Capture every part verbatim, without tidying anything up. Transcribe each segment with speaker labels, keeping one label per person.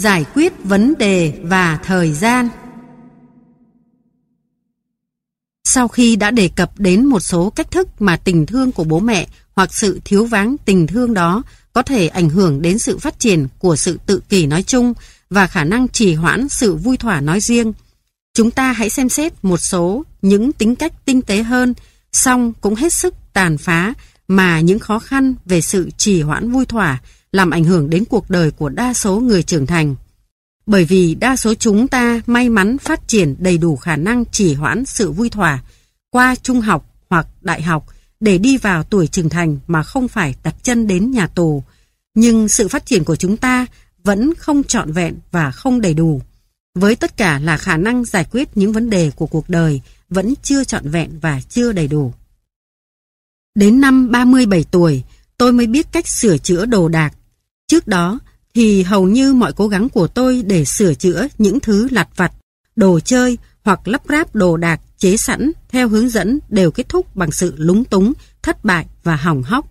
Speaker 1: Giải quyết vấn đề và thời gian. Sau khi đã đề cập đến một số cách thức mà tình thương của bố mẹ hoặc sự thiếu vắng tình thương đó có thể ảnh hưởng đến sự phát triển của sự tự kỷ nói chung và khả năng trì hoãn sự vui thỏa nói riêng, chúng ta hãy xem xét một số những tính cách tinh tế hơn, song cũng hết sức tàn phá mà những khó khăn về sự trì hoãn vui thỏa làm ảnh hưởng đến cuộc đời của đa số người trưởng thành. Bởi vì đa số chúng ta may mắn phát triển đầy đủ khả năng trì hoãn sự vui thỏa qua trung học hoặc đại học để đi vào tuổi trưởng thành mà không phải đặt chân đến nhà tù. Nhưng sự phát triển của chúng ta vẫn không trọn vẹn và không đầy đủ. Với tất cả là khả năng giải quyết những vấn đề của cuộc đời vẫn chưa trọn vẹn và chưa đầy đủ. Đến năm ba mươi bảy tuổi, tôi mới biết cách sửa chữa đồ đạc. Trước đó thì hầu như mọi cố gắng của tôi để sửa chữa những thứ lặt vặt, đồ chơi hoặc lắp ráp đồ đạc chế sẵn theo hướng dẫn đều kết thúc bằng sự lúng túng, thất bại và hỏng hóc.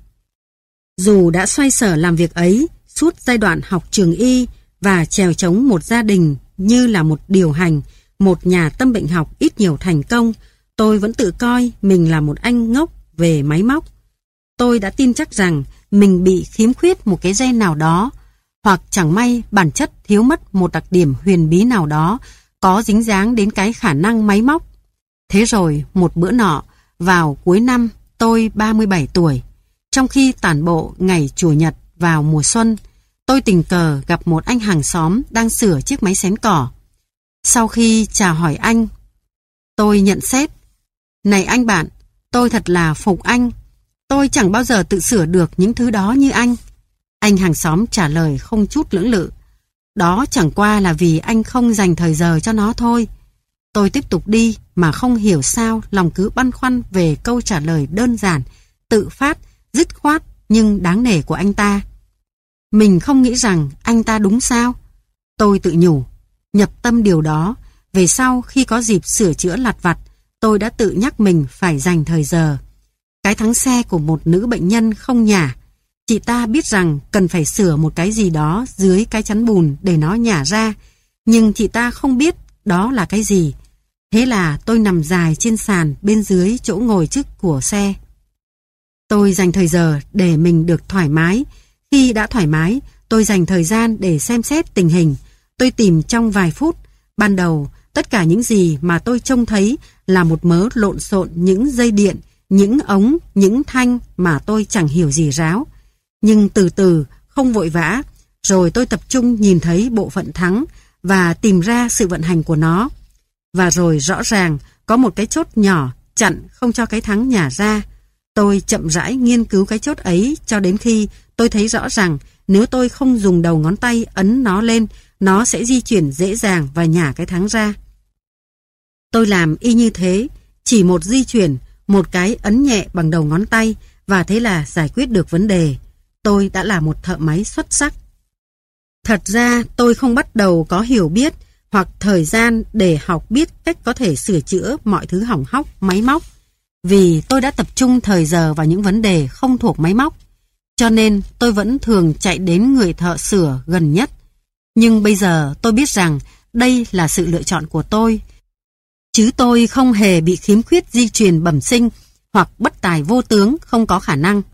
Speaker 1: Dù đã xoay sở làm việc ấy suốt giai đoạn học trường y và chèo chống một gia đình như là một điều hành, một nhà tâm bệnh học ít nhiều thành công, tôi vẫn tự coi mình là một anh ngốc về máy móc. Tôi đã tin chắc rằng mình bị khiếm khuyết một cái gen nào đó, hoặc chẳng may bản chất thiếu mất một đặc điểm huyền bí nào đó có dính dáng đến cái khả năng máy móc. Thế rồi một bữa nọ, vào cuối năm tôi ba mươi bảy tuổi, trong khi tản bộ ngày Chủ nhật vào mùa xuân, tôi tình cờ gặp một anh hàng xóm đang sửa chiếc máy xén cỏ. Sau khi chào hỏi anh, tôi nhận xét: "Này anh bạn, tôi thật là phục anh. Tôi chẳng bao giờ tự sửa được những thứ đó như anh." Anh hàng xóm trả lời không chút lưỡng lự: "Đó chẳng qua là vì anh không dành thời giờ cho nó thôi." Tôi tiếp tục đi mà không hiểu sao lòng cứ băn khoăn về câu trả lời đơn giản, tự phát, dứt khoát nhưng đáng nể của anh ta. Mình không nghĩ rằng anh ta đúng sao? Tôi tự nhủ, nhập tâm điều đó. Về sau khi có dịp sửa chữa lặt vặt, tôi đã tự nhắc mình phải dành thời giờ. Cái thắng xe của một nữ bệnh nhân không nhả. Chị ta biết rằng cần phải sửa một cái gì đó dưới cái chắn bùn để nó nhả ra, nhưng chị ta không biết đó là cái gì. Thế là tôi nằm dài trên sàn bên dưới chỗ ngồi trước của xe. Tôi dành thời giờ để mình được thoải mái. Khi đã thoải mái, tôi dành thời gian để xem xét tình hình. Tôi tìm trong vài phút. Ban đầu, tất cả những gì mà tôi trông thấy là một mớ lộn xộn những dây điện, những ống, những thanh mà tôi chẳng hiểu gì ráo. Nhưng từ từ, không vội vã, rồi tôi tập trung nhìn thấy bộ phận thắng và tìm ra sự vận hành của nó. Và rồi rõ ràng có một cái chốt nhỏ chặn không cho cái thắng nhả ra. Tôi chậm rãi nghiên cứu cái chốt ấy cho đến khi tôi thấy rõ rằng nếu tôi không dùng đầu ngón tay ấn nó lên, nó sẽ di chuyển dễ dàng và nhả cái thắng ra. Tôi làm y như thế, chỉ một di chuyển, một cái ấn nhẹ bằng đầu ngón tay, và thế là giải quyết được vấn đề. Tôi đã là một thợ máy xuất sắc. Thật ra tôi không bắt đầu có hiểu biết hoặc thời gian để học biết cách có thể sửa chữa mọi thứ hỏng hóc máy móc, vì tôi đã tập trung thời giờ vào những vấn đề không thuộc máy móc. Cho nên tôi vẫn thường chạy đến người thợ sửa gần nhất. Nhưng bây giờ tôi biết rằng đây là sự lựa chọn của tôi, chứ tôi không hề bị khiếm khuyết di truyền bẩm sinh hoặc bất tài vô tướng không có khả năng.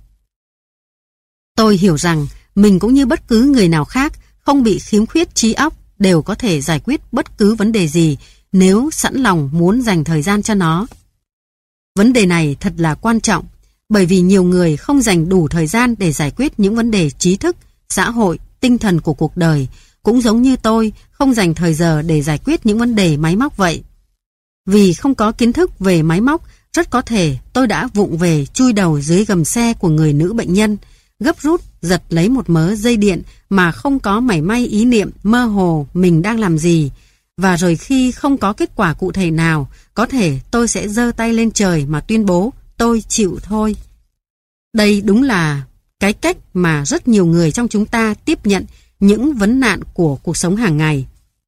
Speaker 1: Tôi hiểu rằng mình cũng như bất cứ người nào khác không bị khiếm khuyết trí óc đều có thể giải quyết bất cứ vấn đề gì nếu sẵn lòng muốn dành thời gian cho nó. Vấn đề này thật là quan trọng, bởi vì nhiều người không dành đủ thời gian để giải quyết những vấn đề trí thức, xã hội, tinh thần của cuộc đời, cũng giống như tôi không dành thời giờ để giải quyết những vấn đề máy móc vậy. Vì không có kiến thức về máy móc, rất có thể tôi đã vụng về chui đầu dưới gầm xe của người nữ bệnh nhân, gấp rút giật lấy một mớ dây điện mà không có mảy may ý niệm mơ hồ mình đang làm gì. Và rồi khi không có kết quả cụ thể nào, có thể tôi sẽ giơ tay lên trời mà tuyên bố tôi chịu thôi. Đây đúng là cái cách mà rất nhiều người trong chúng ta tiếp nhận những vấn nạn của cuộc sống hàng ngày.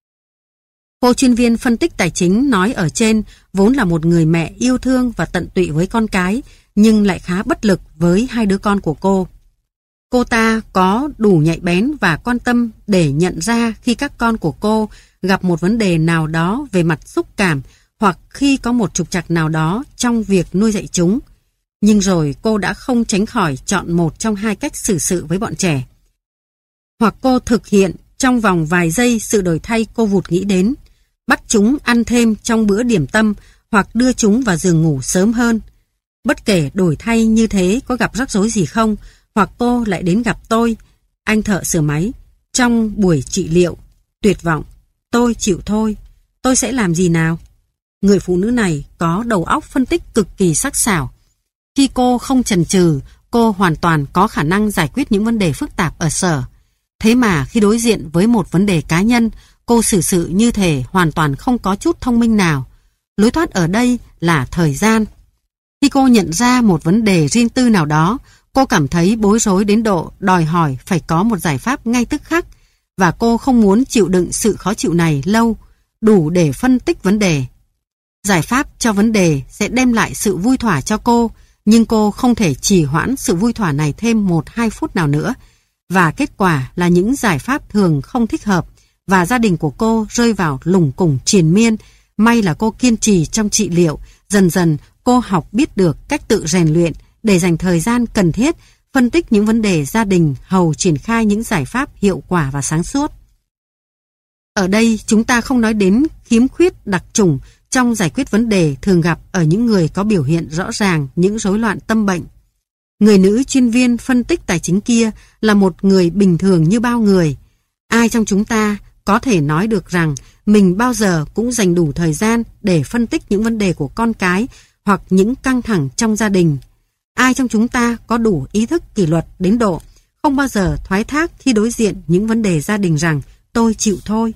Speaker 1: Cô chuyên viên phân tích tài chính nói ở trên vốn là một người mẹ yêu thương và tận tụy với con cái, nhưng lại khá bất lực với hai đứa con của cô. Cô ta có đủ nhạy bén và quan tâm để nhận ra khi các con của cô gặp một vấn đề nào đó về mặt xúc cảm hoặc khi có một trục trặc nào đó trong việc nuôi dạy chúng. Nhưng rồi cô đã không tránh khỏi chọn một trong hai cách xử sự với bọn trẻ. Hoặc cô thực hiện trong vòng vài giây sự đổi thay cô vụt nghĩ đến, bắt chúng ăn thêm trong bữa điểm tâm hoặc đưa chúng vào giường ngủ sớm hơn. Bất kể đổi thay như thế có gặp rắc rối gì không, hoặc cô lại đến gặp tôi, anh thợ sửa máy, trong buổi trị liệu, tuyệt vọng, tôi chịu thôi, tôi sẽ làm gì nào? Người phụ nữ này có đầu óc phân tích cực kỳ sắc sảo. Khi cô không chần chừ, cô hoàn toàn có khả năng giải quyết những vấn đề phức tạp ở sở. Thế mà khi đối diện với một vấn đề cá nhân, cô xử sự như thể hoàn toàn không có chút thông minh nào. Lối thoát ở đây là thời gian. Khi cô nhận ra một vấn đề riêng tư nào đó, cô cảm thấy bối rối đến độ đòi hỏi phải có một giải pháp ngay tức khắc, và cô không muốn chịu đựng sự khó chịu này lâu, đủ để phân tích vấn đề. Giải pháp cho vấn đề sẽ đem lại sự vui thỏa cho cô, nhưng cô không thể trì hoãn sự vui thỏa này thêm một hai phút nào nữa, và kết quả là những giải pháp thường không thích hợp, và gia đình của cô rơi vào lủng củng triền miên. May là cô kiên trì trong trị liệu, dần dần cô học biết được cách tự rèn luyện để dành thời gian cần thiết, phân tích những vấn đề gia đình, hầu triển khai những giải pháp hiệu quả và sáng suốt. Ở đây chúng ta không nói đến khiếm khuyết đặc chủng trong giải quyết vấn đề thường gặp ở những người có biểu hiện rõ ràng những rối loạn tâm bệnh. Người nữ chuyên viên phân tích tài chính kia là một người bình thường như bao người. Ai trong chúng ta có thể nói được rằng mình bao giờ cũng dành đủ thời gian để phân tích những vấn đề của con cái hoặc những căng thẳng trong gia đình? Ai trong chúng ta có đủ ý thức kỷ luật đến độ không bao giờ thoái thác khi đối diện những vấn đề gia đình rằng tôi chịu thôi?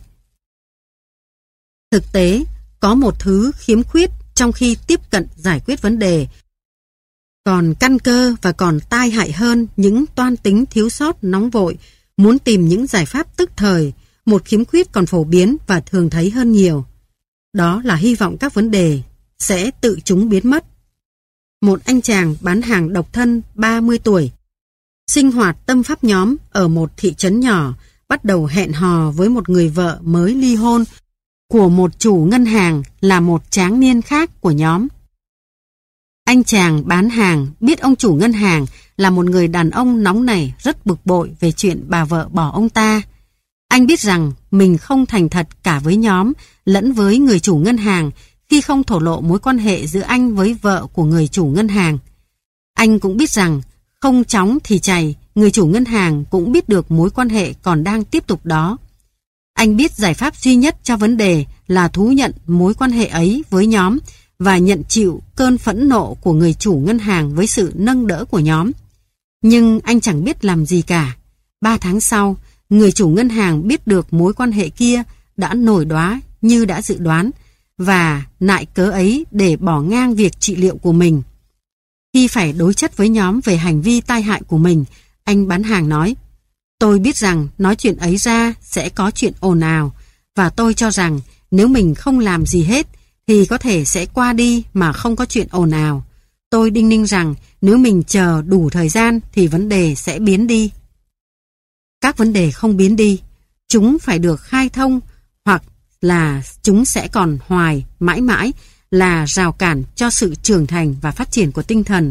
Speaker 1: Thực tế, có một thứ khiếm khuyết trong khi tiếp cận giải quyết vấn đề còn căn cơ và còn tai hại hơn những toan tính thiếu sót nóng vội, muốn tìm những giải pháp tức thời. Một khiếm khuyết còn phổ biến và thường thấy hơn nhiều. Đó là hy vọng các vấn đề sẽ tự chúng biến mất. Một anh chàng bán hàng độc thân ba mươi tuổi, sinh hoạt tâm pháp nhóm ở một thị trấn nhỏ, bắt đầu hẹn hò với một người vợ mới ly hôn của một chủ ngân hàng là một tráng niên khác của nhóm. Anh chàng bán hàng biết ông chủ ngân hàng là một người đàn ông nóng nảy, rất bực bội về chuyện bà vợ bỏ ông ta. Anh biết rằng mình không thành thật cả với nhóm lẫn với người chủ ngân hàng khi không thổ lộ mối quan hệ giữa anh với vợ của người chủ ngân hàng. Anh cũng biết rằng không chóng thì chày, người chủ ngân hàng cũng biết được mối quan hệ còn đang tiếp tục đó. Anh biết giải pháp duy nhất cho vấn đề là thú nhận mối quan hệ ấy với nhóm và nhận chịu cơn phẫn nộ của người chủ ngân hàng với sự nâng đỡ của nhóm. Nhưng anh chẳng biết làm gì cả. Ba tháng sau, người chủ ngân hàng biết được mối quan hệ kia đã nổi đoá như đã dự đoán và nại cớ ấy để bỏ ngang việc trị liệu của mình. Khi phải đối chất với nhóm về hành vi tai hại của mình, anh bán hàng nói: tôi biết rằng nói chuyện ấy ra sẽ có chuyện ồn ào, và tôi cho rằng nếu mình không làm gì hết thì có thể sẽ qua đi mà không có chuyện ồn ào. Tôi đinh ninh rằng nếu mình chờ đủ thời gian thì vấn đề sẽ biến đi. Các vấn đề không biến đi, chúng phải được khai thông, hoặc là chúng sẽ còn hoài, mãi mãi là rào cản cho sự trưởng thành và phát triển của tinh thần.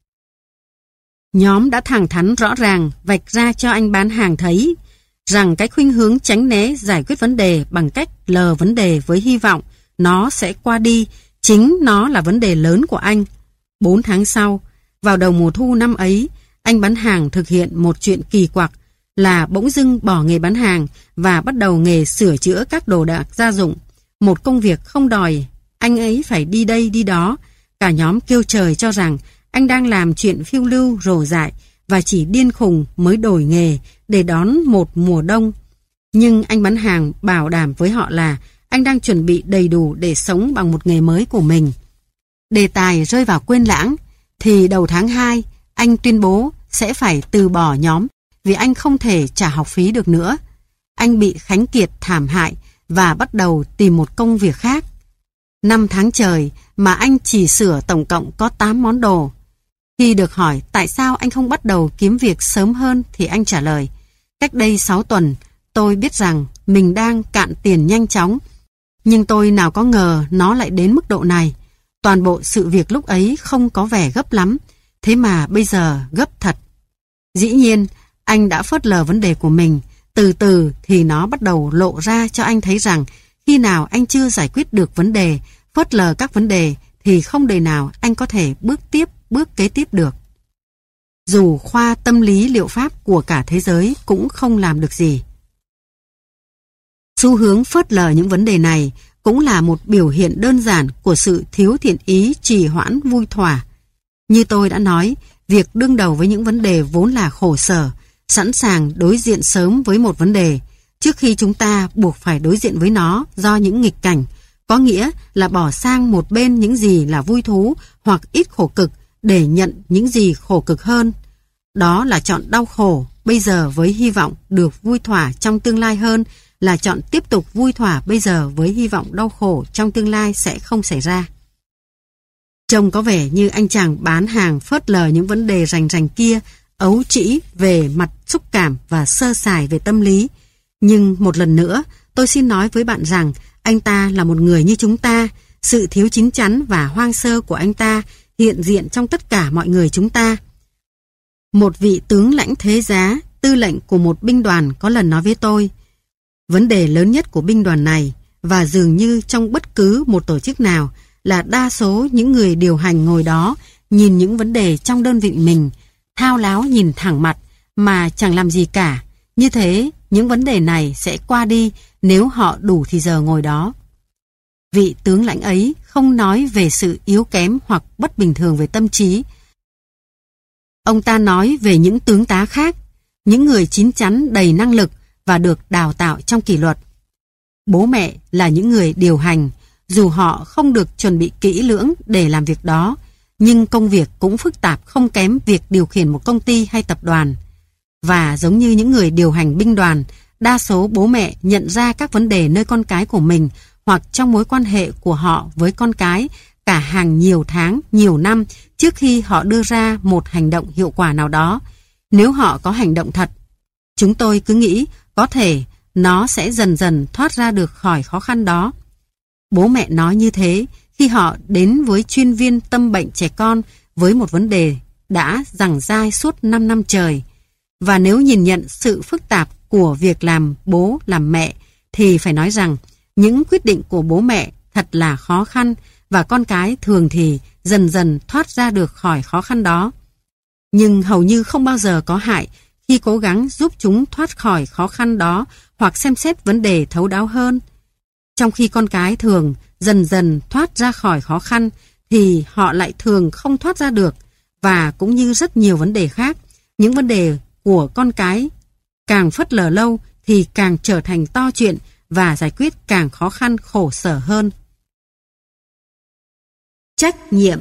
Speaker 1: Nhóm đã thẳng thắn rõ ràng vạch ra cho anh bán hàng thấy rằng cái khuynh hướng tránh né giải quyết vấn đề bằng cách lờ vấn đề với hy vọng nó sẽ qua đi, chính nó là vấn đề lớn của anh. Bốn tháng sau, vào đầu mùa thu năm ấy, anh bán hàng thực hiện một chuyện kỳ quặc là bỗng dưng bỏ nghề bán hàng và bắt đầu nghề sửa chữa các đồ đạc gia dụng. Một công việc không đòi anh ấy phải đi đây đi đó. Cả nhóm kêu trời cho rằng anh đang làm chuyện phiêu lưu rồ dại và chỉ điên khùng mới đổi nghề để đón một mùa đông. Nhưng anh bán hàng bảo đảm với họ là anh đang chuẩn bị đầy đủ để sống bằng một nghề mới của mình. Đề tài rơi vào quên lãng, thì đầu tháng hai, anh tuyên bố sẽ phải từ bỏ nhóm vì anh không thể trả học phí được nữa. Anh bị khánh kiệt thảm hại và bắt đầu tìm một công việc khác. Năm tháng trời mà anh chỉ sửa tổng cộng có tám món đồ. Khi được hỏi tại sao anh không bắt đầu kiếm việc sớm hơn thì anh trả lời, cách đây sáu tuần, tôi biết rằng mình đang cạn tiền nhanh chóng, nhưng tôi nào có ngờ nó lại đến mức độ này. Toàn bộ sự việc lúc ấy không có vẻ gấp lắm, thế mà bây giờ gấp thật. Dĩ nhiên, anh đã phớt lờ vấn đề của mình, từ từ thì nó bắt đầu lộ ra cho anh thấy rằng khi nào anh chưa giải quyết được vấn đề, phớt lờ các vấn đề thì không đời nào anh có thể bước tiếp, bước kế tiếp được. Dù khoa tâm lý liệu pháp của cả thế giới cũng không làm được gì. Xu hướng phớt lờ những vấn đề này cũng là một biểu hiện đơn giản của sự thiếu thiện ý trì hoãn vui thỏa. Như tôi đã nói, việc đương đầu với những vấn đề vốn là khổ sở, sẵn sàng đối diện sớm với một vấn đề, trước khi chúng ta buộc phải đối diện với nó do những nghịch cảnh, có nghĩa là bỏ sang một bên những gì là vui thú hoặc ít khổ cực để nhận những gì khổ cực hơn. Đó là chọn đau khổ bây giờ với hy vọng được vui thỏa trong tương lai hơn là chọn tiếp tục vui thỏa bây giờ với hy vọng đau khổ trong tương lai sẽ không xảy ra. Trông có vẻ như anh chàng bán hàng phớt lờ những vấn đề rành rành kia, ấu trĩ về mặt xúc cảm và sơ sài về tâm lý. Nhưng một lần nữa, tôi xin nói với bạn rằng anh ta là một người như chúng ta. Sự thiếu chín chắn và hoang sơ của anh ta hiện diện trong tất cả mọi người chúng ta. Một vị tướng lãnh thế giá, tư lệnh của một binh đoàn có lần nói với tôi, vấn đề lớn nhất của binh đoàn này, và dường như trong bất cứ một tổ chức nào, là đa số những người điều hành ngồi đó nhìn những vấn đề trong đơn vị mình, thao láo nhìn thẳng mặt mà chẳng làm gì cả. Như thế, những vấn đề này sẽ qua đi nếu họ đủ thì giờ ngồi đó. Vị tướng lãnh ấy không nói về sự yếu kém hoặc bất bình thường về tâm trí. Ông ta nói về những tướng tá khác, những người chín chắn đầy năng lực và được đào tạo trong kỷ luật. Bố mẹ là những người điều hành, dù họ không được chuẩn bị kỹ lưỡng để làm việc đó, nhưng công việc cũng phức tạp không kém việc điều khiển một công ty hay tập đoàn. Và giống như những người điều hành binh đoàn, đa số bố mẹ nhận ra các vấn đề nơi con cái của mình hoặc trong mối quan hệ của họ với con cái cả hàng nhiều tháng, nhiều năm trước khi họ đưa ra một hành động hiệu quả nào đó. Nếu họ có hành động thật, chúng tôi cứ nghĩ có thể nó sẽ dần dần thoát ra được khỏi khó khăn đó. Bố mẹ nói như thế khi họ đến với chuyên viên tâm bệnh trẻ con với một vấn đề đã giằng dai suốt năm năm trời. Và nếu nhìn nhận sự phức tạp của việc làm bố làm mẹ thì phải nói rằng những quyết định của bố mẹ thật là khó khăn và con cái thường thì dần dần thoát ra được khỏi khó khăn đó. Nhưng hầu như không bao giờ có hại khi cố gắng giúp chúng thoát khỏi khó khăn đó hoặc xem xét vấn đề thấu đáo hơn. Trong khi con cái thường dần dần thoát ra khỏi khó khăn thì họ lại thường không thoát ra được, và cũng như rất nhiều vấn đề khác, những vấn đề của con cái càng phớt lờ lâu thì càng trở thành to chuyện và giải quyết càng khó khăn khổ sở hơn. Trách nhiệm.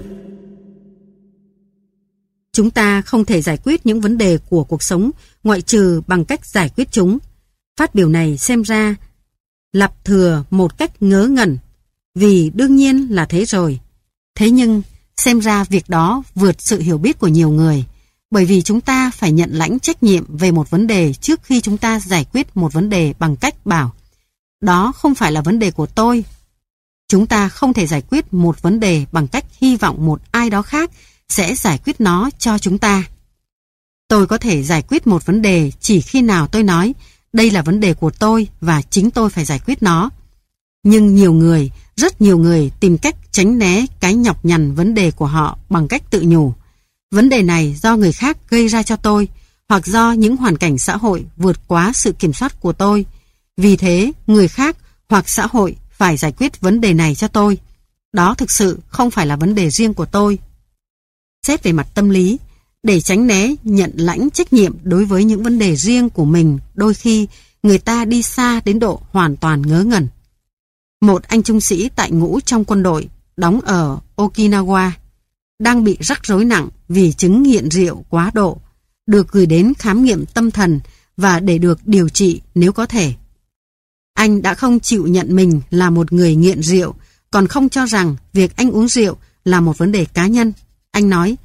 Speaker 1: Chúng ta không thể giải quyết những vấn đề của cuộc sống ngoại trừ bằng cách giải quyết chúng. Phát biểu này xem ra lặp thừa một cách ngớ ngẩn, vì đương nhiên là thế rồi. Thế nhưng xem ra việc đó vượt sự hiểu biết của nhiều người, bởi vì chúng ta phải nhận lãnh trách nhiệm về một vấn đề trước khi chúng ta giải quyết một vấn đề bằng cách bảo đó không phải là vấn đề của tôi. Chúng ta không thể giải quyết một vấn đề bằng cách hy vọng một ai đó khác sẽ giải quyết nó cho chúng ta. Tôi có thể giải quyết một vấn đề chỉ khi nào tôi nói đây là vấn đề của tôi và chính tôi phải giải quyết nó. Nhưng nhiều người, rất nhiều người tìm cách tránh né cái nhọc nhằn vấn đề của họ bằng cách tự nhủ vấn đề này do người khác gây ra cho tôi hoặc do những hoàn cảnh xã hội vượt quá sự kiểm soát của tôi. Vì thế, người khác hoặc xã hội phải giải quyết vấn đề này cho tôi. Đó thực sự không phải là vấn đề riêng của tôi. Xét về mặt tâm lý, để tránh né nhận lãnh trách nhiệm đối với những vấn đề riêng của mình, đôi khi người ta đi xa đến độ hoàn toàn ngớ ngẩn. Một anh trung sĩ tại ngũ trong quân đội đóng ở Okinawa đang bị rắc rối nặng vì chứng nghiện rượu quá độ, được gửi đến khám nghiệm tâm thần và để được điều trị nếu có thể. Anh đã không chịu nhận mình là một người nghiện rượu, còn không cho rằng việc anh uống rượu là một vấn đề cá nhân. Anh nói,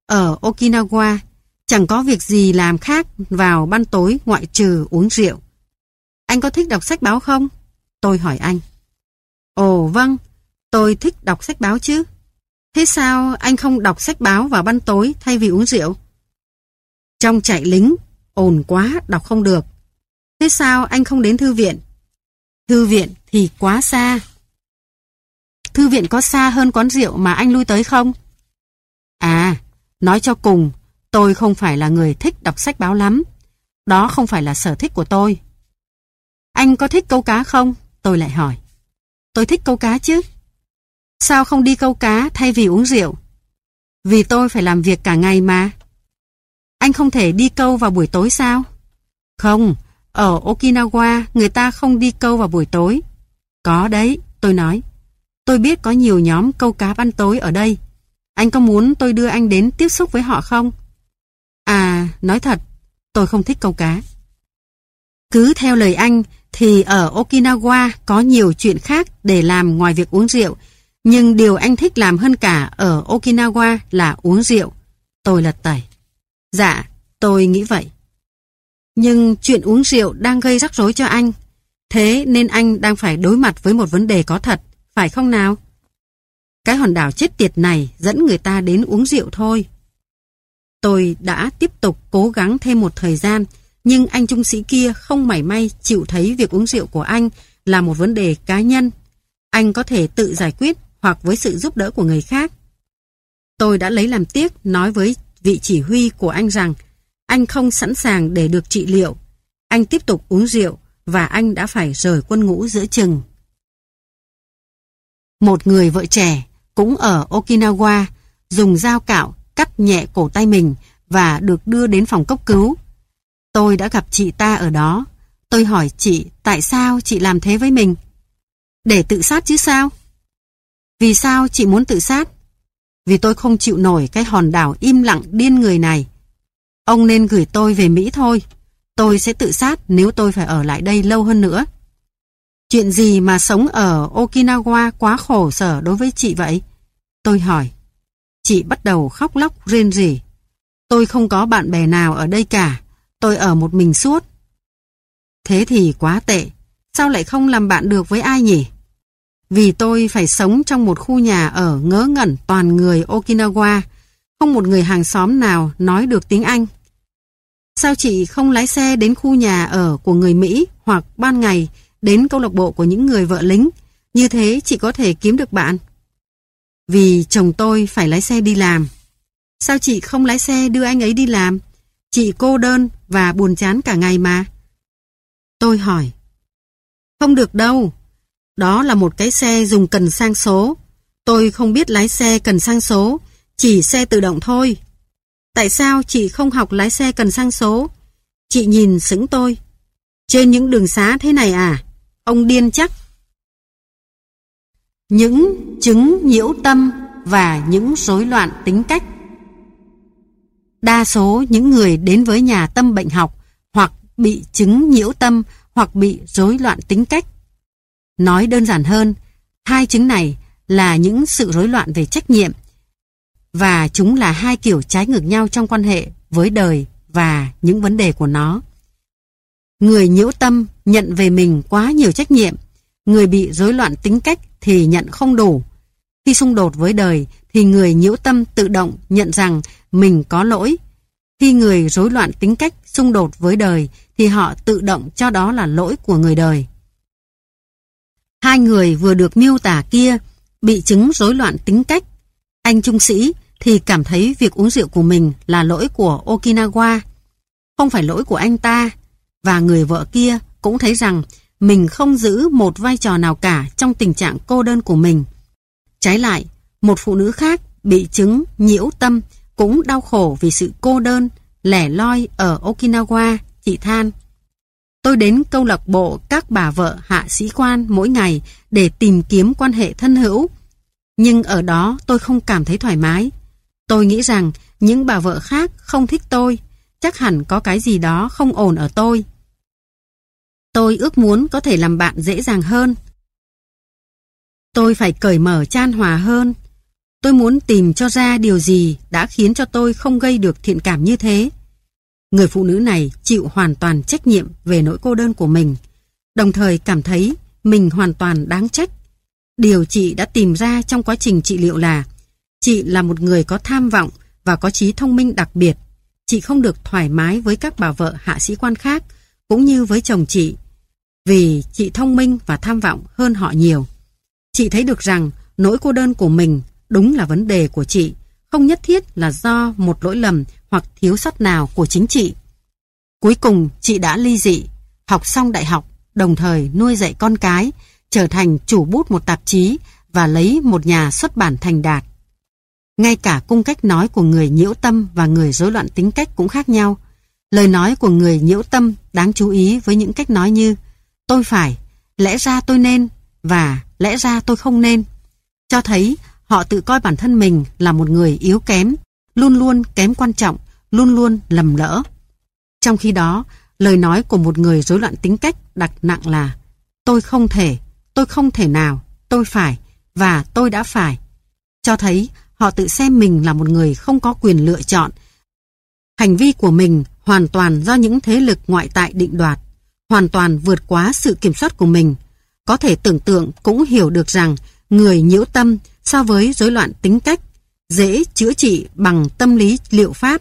Speaker 1: Ở Okinawa, chẳng có việc gì làm khác vào ban tối ngoại trừ uống rượu. Anh có thích đọc sách báo không? Tôi hỏi anh. Ồ vâng, tôi thích đọc sách báo chứ. Thế sao anh không đọc sách báo vào ban tối thay vì uống rượu? Trong trại lính, ồn quá, đọc không được. Thế sao anh không đến thư viện? Thư viện thì quá xa. Thư viện có xa hơn quán rượu mà anh lui tới không? À, nói cho cùng, tôi không phải là người thích đọc sách báo lắm. Đó không phải là sở thích của tôi. Anh có thích câu cá không? Tôi lại hỏi. Tôi thích câu cá chứ. Sao không đi câu cá thay vì uống rượu? Vì tôi phải làm việc cả ngày mà. Anh không thể đi câu vào buổi tối sao? Không, ở Okinawa người ta không đi câu vào buổi tối. Có đấy, tôi nói. Tôi biết có nhiều nhóm câu cá ban tối ở đây. Anh có muốn tôi đưa anh đến tiếp xúc với họ không? À, nói thật, tôi không thích câu cá. Cứ theo lời anh thì ở Okinawa có nhiều chuyện khác để làm ngoài việc uống rượu. Nhưng điều anh thích làm hơn cả ở Okinawa là uống rượu. Tôi lật tẩy. Dạ, tôi nghĩ vậy. Nhưng chuyện uống rượu đang gây rắc rối cho anh. Thế nên anh đang phải đối mặt với một vấn đề có thật, phải không nào? Cái hòn đảo chết tiệt này dẫn người ta đến uống rượu thôi. Tôi đã tiếp tục cố gắng thêm một thời gian, nhưng anh trung sĩ kia không mảy may chịu thấy việc uống rượu của anh là một vấn đề cá nhân. Anh có thể tự giải quyết hoặc với sự giúp đỡ của người khác. Tôi đã lấy làm tiếc nói với vị chỉ huy của anh rằng anh không sẵn sàng để được trị liệu. Anh tiếp tục uống rượu và anh đã phải rời quân ngũ giữa chừng. Một người vợ trẻ cũng ở Okinawa dùng dao cạo cắt nhẹ cổ tay mình và được đưa đến phòng cấp cứu. Tôi đã gặp chị ta ở đó. Tôi hỏi chị tại sao chị làm thế với mình. Để tự sát chứ sao? Vì sao chị muốn tự sát? Vì tôi không chịu nổi cái hòn đảo im lặng điên người này. Ông nên gửi tôi về Mỹ thôi. Tôi sẽ tự sát nếu tôi phải ở lại đây lâu hơn nữa. Chuyện gì mà sống ở Okinawa quá khổ sở đối với chị vậy? Tôi hỏi. Chị bắt đầu khóc lóc rên rỉ. Tôi không có bạn bè nào ở đây cả. Tôi ở một mình suốt. Thế thì quá tệ. Sao lại không làm bạn được với ai nhỉ? Vì tôi phải sống trong một khu nhà ở ngớ ngẩn toàn người Okinawa. Không một người hàng xóm nào nói được tiếng Anh. Sao chị không lái xe đến khu nhà ở của người Mỹ hoặc ban ngày đến câu lạc bộ của những người vợ lính? Như thế chị có thể kiếm được bạn. Vì chồng tôi phải lái xe đi làm. Sao chị không lái xe đưa anh ấy đi làm? Chị cô đơn và buồn chán cả ngày mà. Tôi hỏi. Không được đâu. Đó là một cái xe dùng cần sang số. Tôi không biết lái xe cần sang số, chỉ xe tự động thôi. Tại sao chị không học lái xe cần sang số? Chị nhìn sững tôi. Trên những đường xá thế này à? Ông điên chắc. Những chứng nhiễu tâm và những rối loạn tính cách. Đa số những người đến với nhà tâm bệnh học hoặc bị chứng nhiễu tâm hoặc bị rối loạn tính cách. Nói đơn giản hơn, hai chứng này là những sự rối loạn về trách nhiệm và chúng là hai kiểu trái ngược nhau trong quan hệ với đời và những vấn đề của nó. Người nhiễu tâm nhận về mình quá nhiều trách nhiệm, người bị rối loạn tính cách thì nhận không đủ. Khi xung đột với đời thì người nhiễu tâm tự động nhận rằng mình có lỗi. Khi người rối loạn tính cách xung đột với đời thì họ tự động cho đó là lỗi của người đời. Hai người vừa được miêu tả kia bị chứng rối loạn tính cách. Anh trung sĩ thì cảm thấy việc uống rượu của mình là lỗi của Okinawa, không phải lỗi của anh ta. Và người vợ kia cũng thấy rằng mình không giữ một vai trò nào cả trong tình trạng cô đơn của mình. Trái lại, một phụ nữ khác bị chứng nhiễu tâm cũng đau khổ vì sự cô đơn, lẻ loi ở Okinawa, chị than. Tôi đến câu lạc bộ các bà vợ hạ sĩ quan mỗi ngày để tìm kiếm quan hệ thân hữu. Nhưng ở đó tôi không cảm thấy thoải mái. Tôi nghĩ rằng những bà vợ khác không thích tôi, chắc hẳn có cái gì đó không ổn ở tôi. Tôi ước muốn có thể làm bạn dễ dàng hơn. Tôi phải cởi mở chan hòa hơn. Tôi muốn tìm cho ra điều gì đã khiến cho tôi không gây được thiện cảm như thế. Người phụ nữ này chịu hoàn toàn trách nhiệm về nỗi cô đơn của mình, đồng thời cảm thấy mình hoàn toàn đáng trách. Điều chị đã tìm ra trong quá trình trị liệu là chị là một người có tham vọng và có trí thông minh đặc biệt. Chị không được thoải mái với các bà vợ hạ sĩ quan khác, cũng như với chồng chị, vì chị thông minh và tham vọng hơn họ nhiều. Chị thấy được rằng nỗi cô đơn của mình đúng là vấn đề của chị, không nhất thiết là do một lỗi lầm hoặc thiếu sót nào của chính chị. Cuối cùng chị đã ly dị, học xong đại học, đồng thời nuôi dạy con cái, trở thành chủ bút một tạp chí và lấy một nhà xuất bản thành đạt. Ngay cả cung cách nói của người nhiễu tâm và người rối loạn tính cách cũng khác nhau. Lời nói của người nhiễu tâm đáng chú ý với những cách nói như tôi phải, lẽ ra tôi nên và lẽ ra tôi không nên, cho thấy họ tự coi bản thân mình là một người yếu kém, luôn luôn kém quan trọng, luôn luôn lầm lỡ. Trong khi đó, lời nói của một người rối loạn tính cách đặt nặng là tôi không thể, tôi không thể nào, tôi phải và tôi đã phải, cho thấy họ tự xem mình là một người không có quyền lựa chọn. Hành vi của mình hoàn toàn do những thế lực ngoại tại định đoạt, hoàn toàn vượt quá sự kiểm soát của mình. Có thể tưởng tượng cũng hiểu được rằng người nhiễu tâm so với rối loạn tính cách dễ chữa trị bằng tâm lý liệu pháp,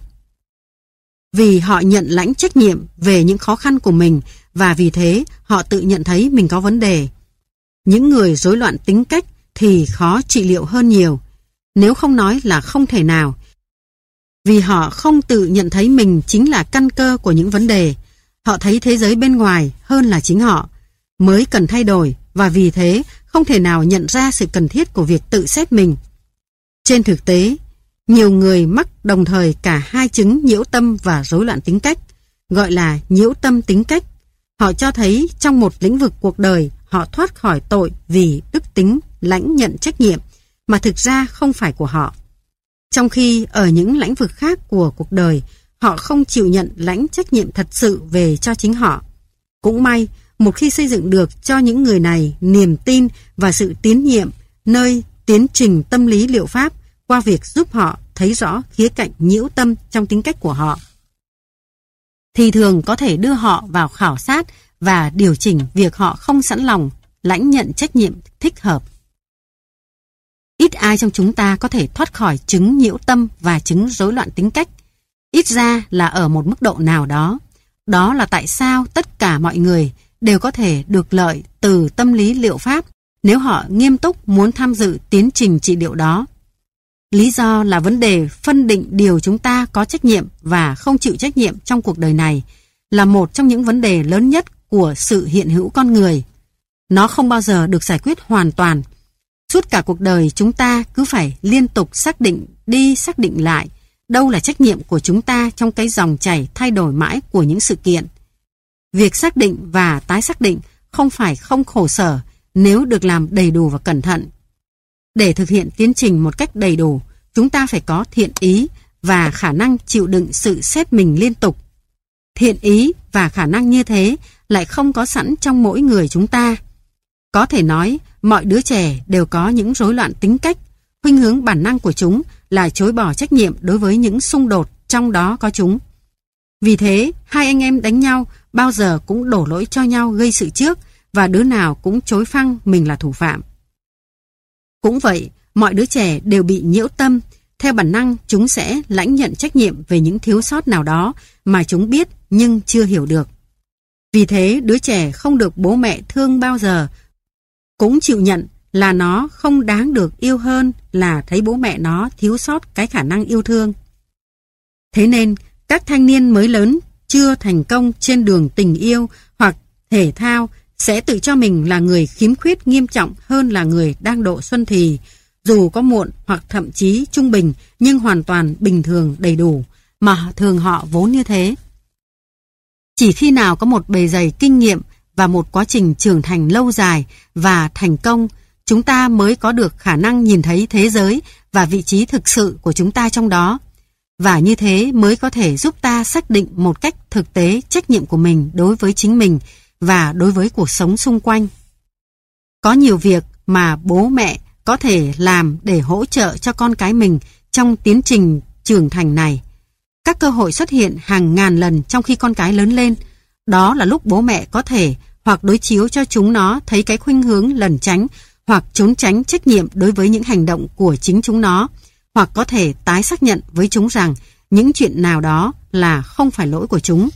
Speaker 1: vì họ nhận lãnh trách nhiệm về những khó khăn của mình và vì thế họ tự nhận thấy mình có vấn đề. Những người rối loạn tính cách thì khó trị liệu hơn nhiều, nếu không nói là không thể nào, vì họ không tự nhận thấy mình chính là căn cơ của những vấn đề. Họ thấy thế giới bên ngoài hơn là chính họ, mới cần thay đổi và vì thế không thể nào nhận ra sự cần thiết của việc tự xét mình. Trên thực tế, nhiều người mắc đồng thời cả hai chứng nhiễu tâm và rối loạn tính cách, gọi là nhiễu tâm tính cách. Họ cho thấy trong một lĩnh vực cuộc đời họ thoát khỏi tội vì đức tính lãnh nhận trách nhiệm mà thực ra không phải của họ. Trong khi ở những lĩnh vực khác của cuộc đời, họ không chịu nhận lãnh trách nhiệm thật sự về cho chính họ. Cũng may, một khi xây dựng được cho những người này niềm tin và sự tín nhiệm nơi tiến trình tâm lý liệu pháp qua việc giúp họ thấy rõ khía cạnh nhiễu tâm trong tính cách của họ, thì thường có thể đưa họ vào khảo sát và điều chỉnh việc họ không sẵn lòng lãnh nhận trách nhiệm thích hợp. Ít ai trong chúng ta có thể thoát khỏi chứng nhiễu tâm và chứng rối loạn tính cách, ít ra là ở một mức độ nào đó. Đó là tại sao tất cả mọi người đều có thể được lợi từ tâm lý liệu pháp nếu họ nghiêm túc muốn tham dự tiến trình trị liệu đó. Lý do là vấn đề phân định điều chúng ta có trách nhiệm và không chịu trách nhiệm trong cuộc đời này là một trong những vấn đề lớn nhất của sự hiện hữu con người. Nó không bao giờ được giải quyết hoàn toàn. Suốt cả cuộc đời chúng ta cứ phải liên tục xác định đi xác định lại đâu là trách nhiệm của chúng ta trong cái dòng chảy thay đổi mãi của những sự kiện. Việc xác định và tái xác định không phải không khổ sở nếu được làm đầy đủ và cẩn thận. Để thực hiện tiến trình một cách đầy đủ, chúng ta phải có thiện ý và khả năng chịu đựng sự xét mình liên tục. Thiện ý và khả năng như thế lại không có sẵn trong mỗi người chúng ta. Có thể nói, mọi đứa trẻ đều có những rối loạn tính cách. Khuynh hướng bản năng của chúng là chối bỏ trách nhiệm đối với những xung đột trong đó có chúng. Vì thế, hai anh em đánh nhau bao giờ cũng đổ lỗi cho nhau gây sự trước và đứa nào cũng chối phăng mình là thủ phạm. Cũng vậy, mọi đứa trẻ đều bị nhiễu tâm. Theo bản năng, chúng sẽ lãnh nhận trách nhiệm về những thiếu sót nào đó mà chúng biết nhưng chưa hiểu được. Vì thế, đứa trẻ không được bố mẹ thương bao giờ cũng chịu nhận là nó không đáng được yêu hơn là thấy bố mẹ nó thiếu sót cái khả năng yêu thương. Thế nên, các thanh niên mới lớn chưa thành công trên đường tình yêu hoặc thể thao sẽ tự cho mình là người khiếm khuyết nghiêm trọng hơn là người đang độ xuân thì, dù có muộn hoặc thậm chí trung bình nhưng hoàn toàn bình thường đầy đủ, mà thường họ vốn như thế. Chỉ khi nào có một bề dày kinh nghiệm và một quá trình trưởng thành lâu dài và thành công, chúng ta mới có được khả năng nhìn thấy thế giới và vị trí thực sự của chúng ta trong đó. Và như thế mới có thể giúp ta xác định một cách thực tế trách nhiệm của mình đối với chính mình và đối với cuộc sống xung quanh. Có nhiều việc mà bố mẹ có thể làm để hỗ trợ cho con cái mình trong tiến trình trưởng thành này. Các cơ hội xuất hiện hàng ngàn lần trong khi con cái lớn lên. Đó là lúc bố mẹ có thể hoặc đối chiếu cho chúng nó thấy cái khuynh hướng lẩn tránh hoặc trốn tránh trách nhiệm đối với những hành động của chính chúng nó, hoặc có thể tái xác nhận với chúng rằng những chuyện nào đó là không phải lỗi của chúng.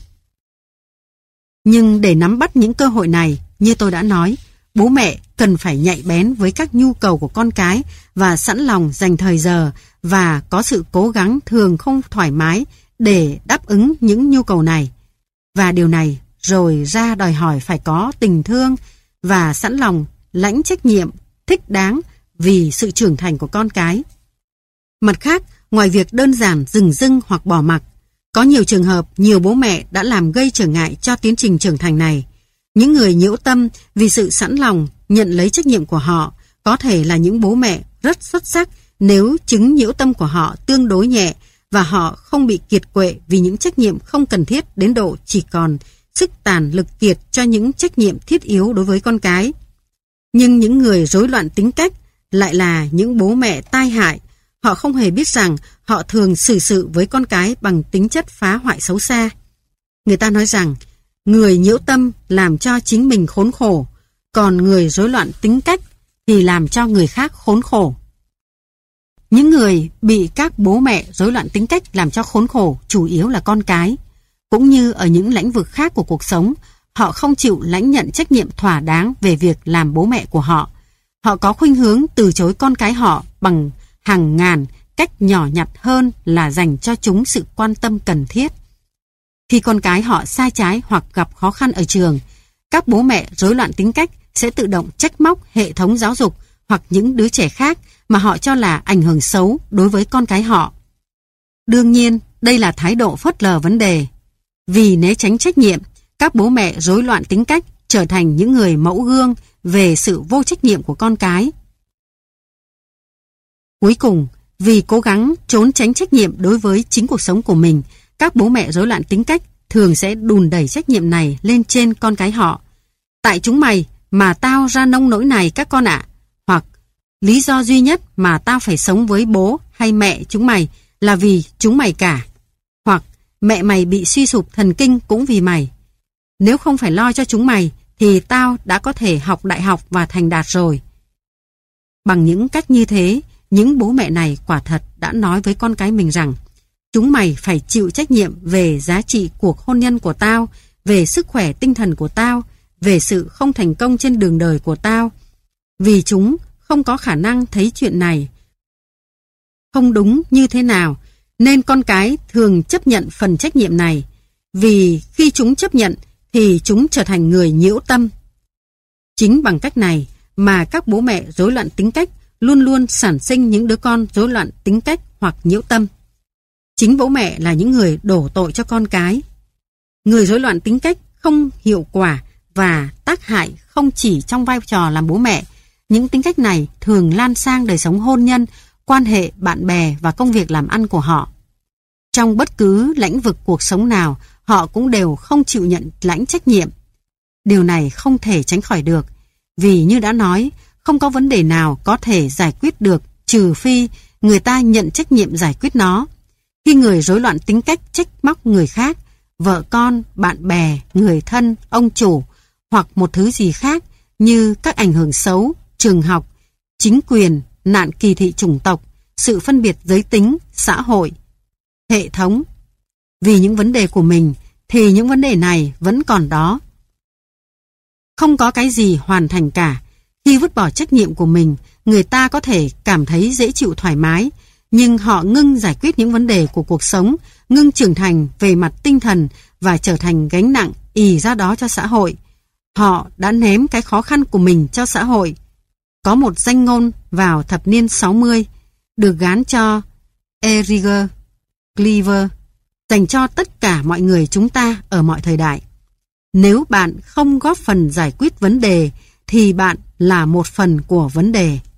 Speaker 1: Nhưng để nắm bắt những cơ hội này, như tôi đã nói, bố mẹ cần phải nhạy bén với các nhu cầu của con cái và sẵn lòng dành thời giờ và có sự cố gắng thường không thoải mái để đáp ứng những nhu cầu này. Và điều này rồi ra đòi hỏi phải có tình thương và sẵn lòng lãnh trách nhiệm thích đáng vì sự trưởng thành của con cái. Mặt khác, ngoài việc đơn giản dừng dưng hoặc bỏ mặc, có nhiều trường hợp nhiều bố mẹ đã làm gây trở ngại cho tiến trình trưởng thành này. Những người nhiễu tâm vì sự sẵn lòng nhận lấy trách nhiệm của họ có thể là những bố mẹ rất xuất sắc nếu chứng nhiễu tâm của họ tương đối nhẹ và họ không bị kiệt quệ vì những trách nhiệm không cần thiết đến độ chỉ còn sức tàn lực kiệt cho những trách nhiệm thiết yếu đối với con cái. Nhưng những người rối loạn tính cách lại là những bố mẹ tai hại. Họ không hề biết rằng họ thường xử sự với con cái bằng tính chất phá hoại xấu xa. Người ta nói rằng người nhiễu tâm làm cho chính mình khốn khổ, còn người rối loạn tính cách thì làm cho người khác khốn khổ. Những người bị các bố mẹ rối loạn tính cách làm cho khốn khổ chủ yếu là con cái. Cũng như ở những lĩnh vực khác của cuộc sống, họ không chịu lãnh nhận trách nhiệm thỏa đáng về việc làm bố mẹ của họ. Họ có khuynh hướng từ chối con cái họ bằng hàng ngàn cách nhỏ nhặt hơn là dành cho chúng sự quan tâm cần thiết. Khi con cái họ sai trái hoặc gặp khó khăn ở trường, các bố mẹ rối loạn tính cách sẽ tự động trách móc hệ thống giáo dục hoặc những đứa trẻ khác mà họ cho là ảnh hưởng xấu đối với con cái họ. Đương nhiên, đây là thái độ phớt lờ vấn đề. Vì né tránh trách nhiệm, các bố mẹ rối loạn tính cách trở thành những người mẫu gương về sự vô trách nhiệm của con cái. Cuối cùng, vì cố gắng trốn tránh trách nhiệm đối với chính cuộc sống của mình, các bố mẹ rối loạn tính cách thường sẽ đùn đẩy trách nhiệm này lên trên con cái họ. Tại chúng mày mà tao ra nông nỗi này các con ạ. Hoặc lý do duy nhất mà tao phải sống với bố hay mẹ chúng mày là vì chúng mày cả. Hoặc mẹ mày bị suy sụp thần kinh cũng vì mày. Nếu không phải lo cho chúng mày thì tao đã có thể học đại học và thành đạt rồi. Bằng những cách như thế, những bố mẹ này quả thật đã nói với con cái mình rằng chúng mày phải chịu trách nhiệm về giá trị cuộc hôn nhân của tao, về sức khỏe tinh thần của tao, về sự không thành công trên đường đời của tao. Vì chúng không có khả năng thấy chuyện này không đúng như thế nào, nên con cái thường chấp nhận phần trách nhiệm này. Vì khi chúng chấp nhận thì chúng trở thành người nhiễu tâm. Chính bằng cách này mà các bố mẹ rối loạn tính cách luôn luôn sản sinh những đứa con rối loạn tính cách hoặc nhiễu tâm. Chính bố mẹ là những người đổ tội cho con cái. Người rối loạn tính cách không hiệu quả và tác hại không chỉ trong vai trò làm bố mẹ. Những tính cách này thường lan sang đời sống hôn nhân, quan hệ bạn bè và công việc làm ăn của họ. Trong bất cứ lĩnh vực cuộc sống nào, họ cũng đều không chịu nhận lãnh trách nhiệm. Điều này không thể tránh khỏi được, vì như đã nói, không có vấn đề nào có thể giải quyết được trừ phi người ta nhận trách nhiệm giải quyết nó. Khi người rối loạn tính cách trách móc người khác, vợ con, bạn bè, người thân, ông chủ hoặc một thứ gì khác như các ảnh hưởng xấu, trường học, chính quyền, nạn kỳ thị chủng tộc, sự phân biệt giới tính, xã hội, hệ thống. Vì những vấn đề của mình thì những vấn đề này vẫn còn đó. Không có cái gì hoàn thành cả. Khi vứt bỏ trách nhiệm của mình, người ta có thể cảm thấy dễ chịu thoải mái, nhưng họ ngưng giải quyết những vấn đề của cuộc sống, ngưng trưởng thành về mặt tinh thần và trở thành gánh nặng ì ra đó cho xã hội. Họ đã ném cái khó khăn của mình cho xã hội. Có một danh ngôn vào thập niên sáu mươi được gán cho Edgar Cleaver dành cho tất cả mọi người chúng ta ở mọi thời đại. Nếu bạn không góp phần giải quyết vấn đề thì bạn là một phần của vấn đề.